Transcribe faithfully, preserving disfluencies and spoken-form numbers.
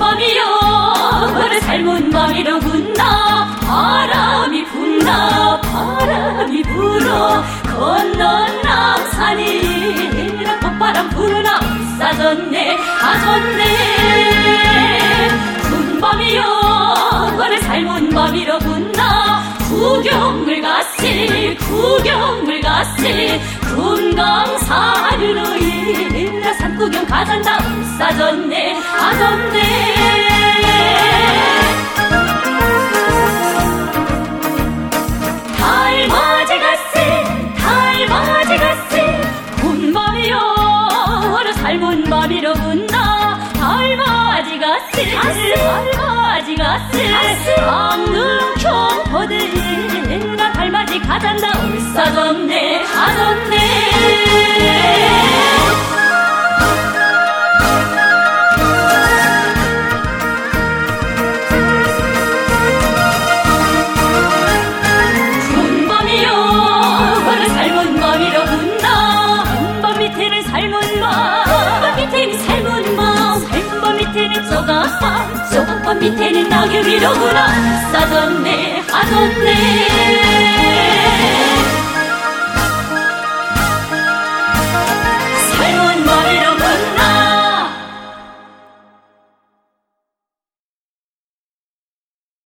군밤이여 그래 삶은 밤이로구나. 바람이 분다 바람이 불어 건넌 남산이라 콧바람 부르나 싸졌네 아졌네. 군밤이여 그래 삶은 밤이로구나. 구경을 갔시 구경을 갔시 금강산으로 일라 산구경 가잔다 싸졌네 아졌네. 달맞이 갔시 달맞이 갔시 군밤이여 그래 삶은 밤이로구나. 달맞이 갔시 달맞이 갔시 강릉 경포들이라 달맞이 가잔다 싸졌네 아졌네. 군밤이여 그래 삶은 밤이로구나. 군밤 밑에는 삶은 밤 밤 밑에는 삶은 밤 삶은 밤 밑에는 조각밤 조각밤 밑에는 낙엽이로구나. 싸졌네 아졌네.